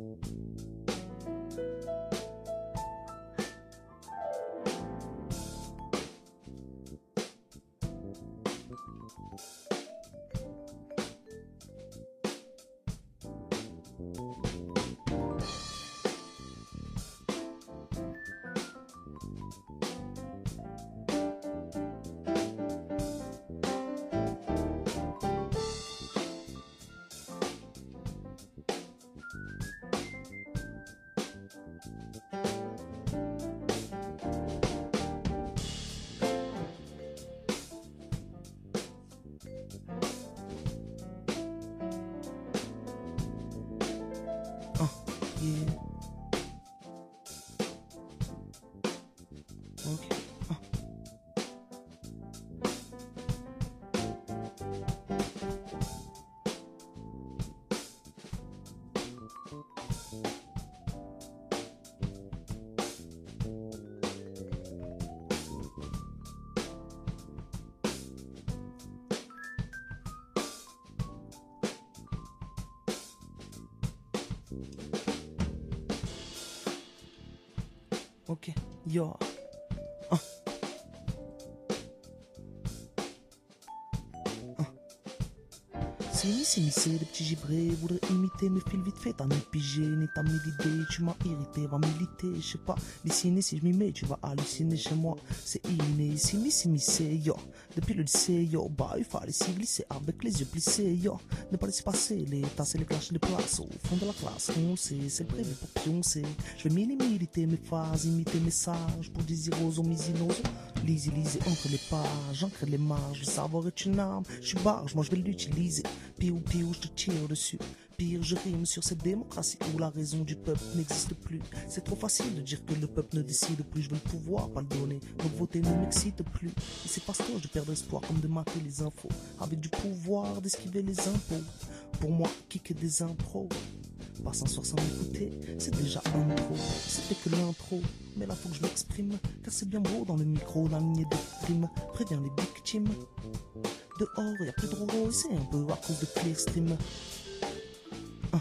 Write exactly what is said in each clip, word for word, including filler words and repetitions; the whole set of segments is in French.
Yeah. Ok. Ah. Ok, yo. Ah. Ah. C'est ni c'est ni c'est les petits gibrés voudraient imiter mes fils vite fait. T'as ni pigé, ni t'as mis l'idée. Tu m'as irrité, va militer. Je sais pas, dessiner si je m'y mets, tu vas halluciner chez moi. C'est inné, ici ni c'est ni c'est yo. Depuis le lycée, yo, bah il fallait s'y glisser avec les yeux plissés, yo. Ne pas laisser passer les tasses et les clashs de place au fond de la classe. On le sait, c'est le prévu pour pioncer. Je vais mini-militer mes phases, imiter mes sages pour des iros aux misinos. Lisez, lisez entre les pages, j'ancre les marges. Le savoir est une arme, je suis barge, moi je vais l'utiliser. Pire ou pire, je te tire dessus. Pire, je rime sur cette démocratie où la raison du peuple n'existe plus. C'est trop facile de dire que le peuple ne décide plus. Je veux le pouvoir, pas le donner. Donc voter ne m'excite plus. Et c'est parce que je perds espoir comme de mater les infos. Avec du pouvoir d'esquiver les impôts. Pour moi, kicker des impros. Pas s'en sortir sans m'écouter, c'est déjà un trop. C'était que l'intro, mais là faut que je m'exprime. Car c'est bien beau dans le micro, la lignée de prime. Préviens les victimes. Dehors, y'a plus de roro et c'est un peu à cause de Clearstream. Hein.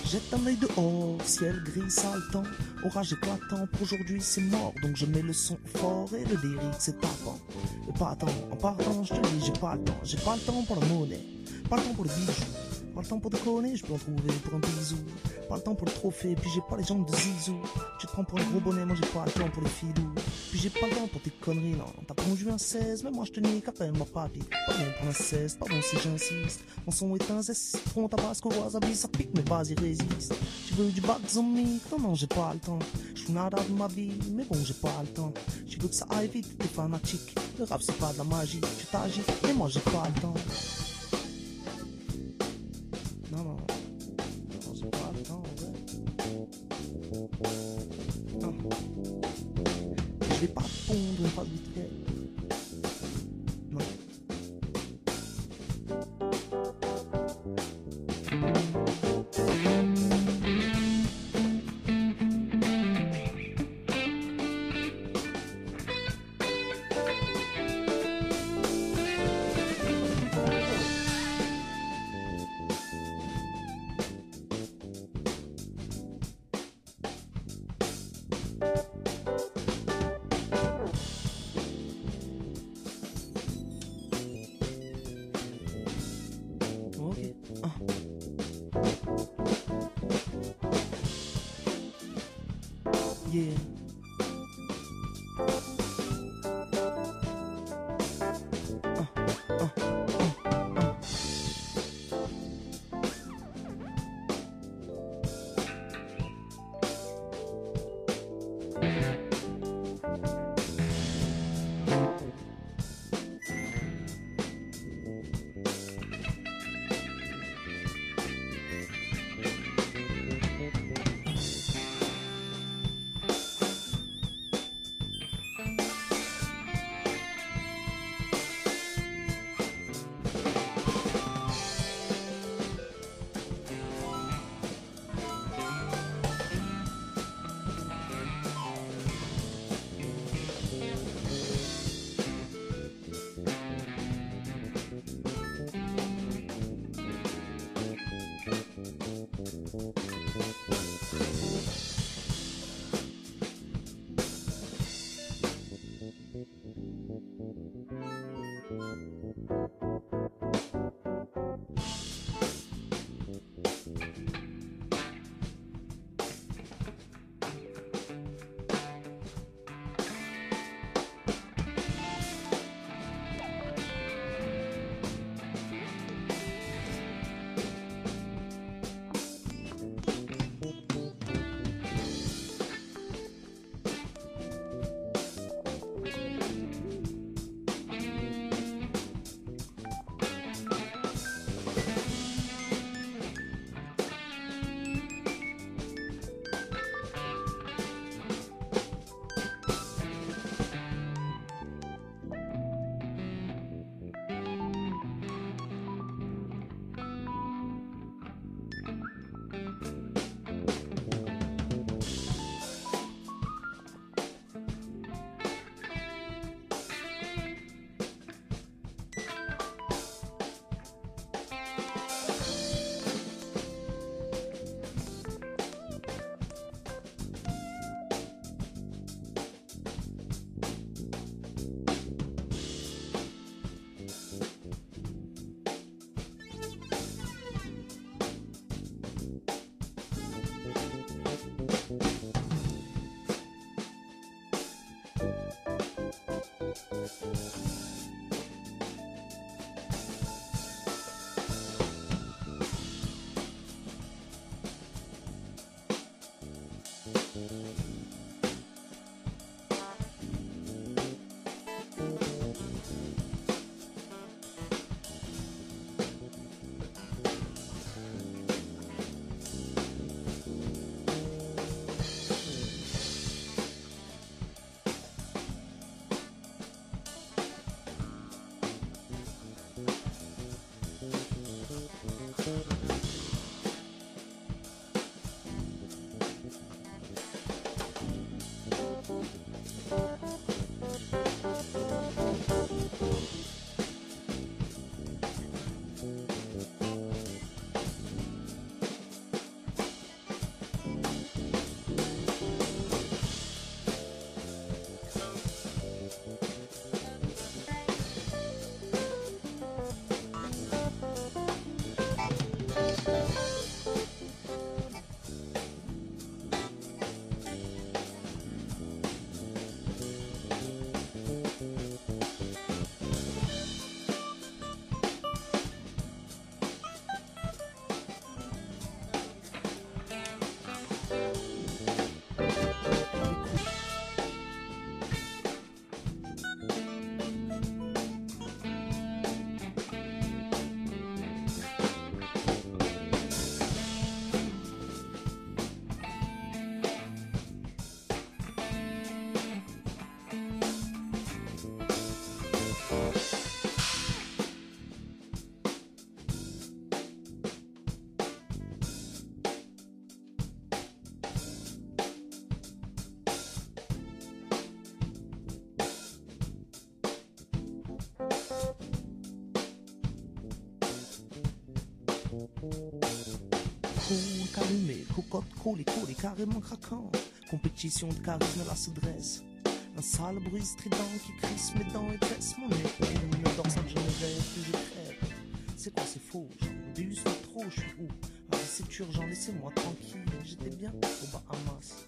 Jette un œil dehors, ciel gris, sale temps. Orage éclatant, pour aujourd'hui c'est mort. Donc je mets le son fort et le lyrique c'est tapant. Et pas attends, en partant je te dis j'ai pas le temps. J'ai pas le temps pour la monnaie, pas le temps pour le bijou. Pas le temps pour déconner, je peux en trouver pour un bisou. Pas le temps pour le trophée, puis j'ai pas les jambes de zizou. Tu te prends pour un gros bonnet, moi j'ai pas le temps pour les filous. Puis j'ai pas le temps pour tes conneries, non. T'as pondu un seize, mais moi je te nique, appelle-moi papy. Pardon pour un seize, pardon si j'insiste. Mon son est un zeste, citron, tabasco, wasabi, ça pique, mais vas-y résiste. Tu veux du bac zombie? Non, non, j'ai pas le temps. Je suis nada de ma vie, mais bon, j'ai pas le temps. Tu veux que ça aille vite, t'es fanatique. Le rap c'est pas de la magie, tu t'agis, mais moi j'ai pas le temps. Non, non, non, j'ai pas le temps, ouais. Non. Je vais pas pondre une phrase vite fait. Non. Ok. Ah. Yeah. Ah, ah, ah, ah. Cool, calmé, cocotte, collé, collé, carrément craquant. Compétition de charisme, là se dresse. Un sale bruit strident qui crisse mes dents et tresse mon nez. Une dorsale, je me rêve, puis je crève. C'est quoi, c'est faux, genre, du c'est trop, je suis où? Ah, c'est urgent, laissez-moi tranquille, j'étais bien au Bahamas.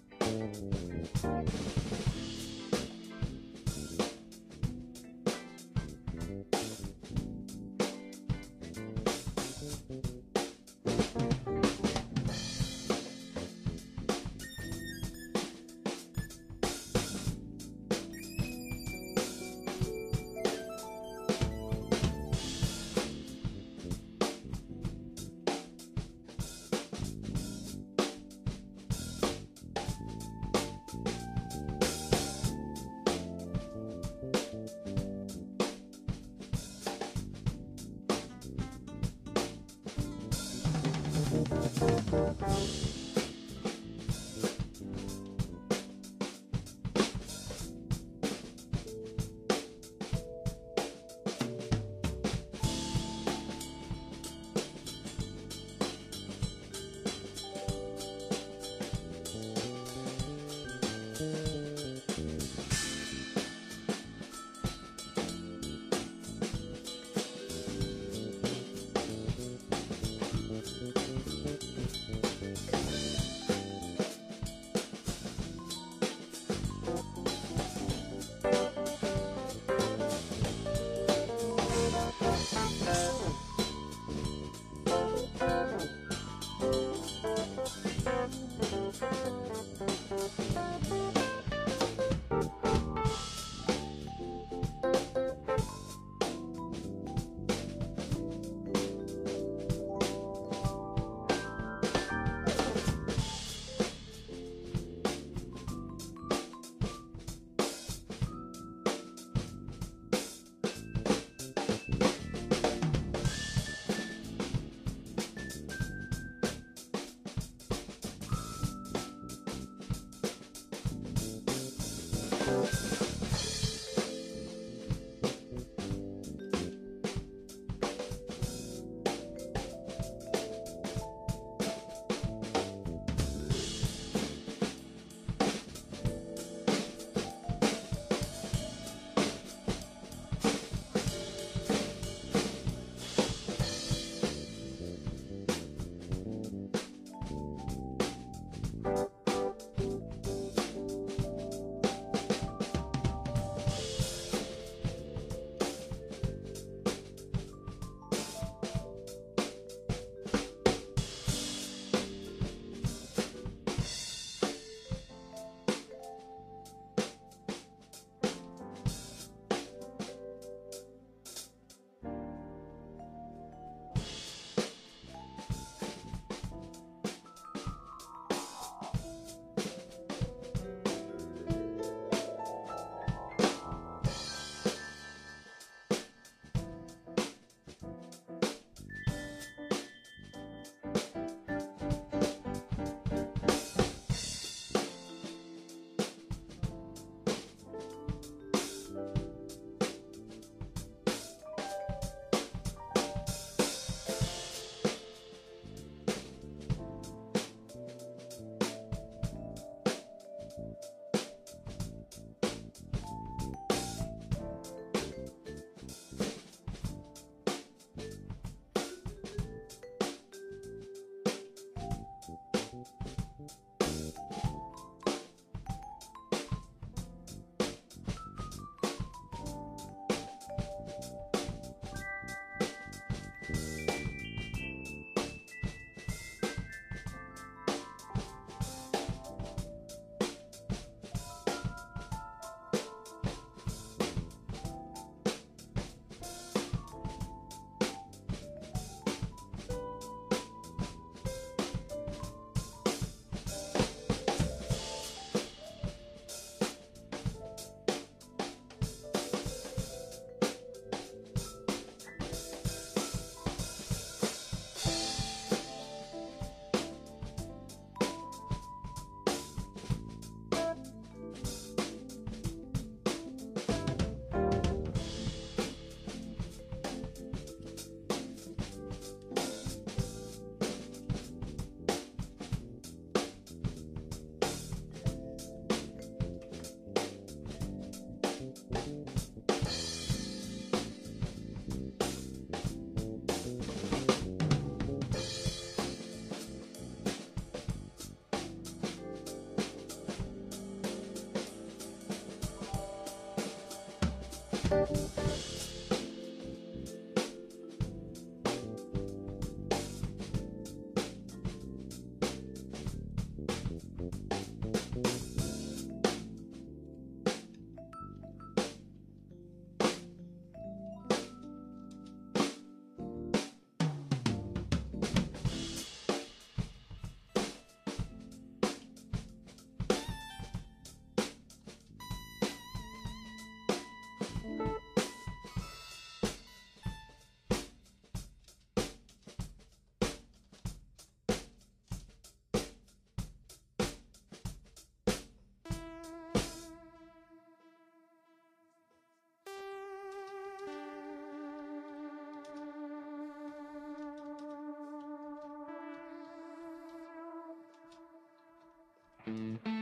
Mm-hmm.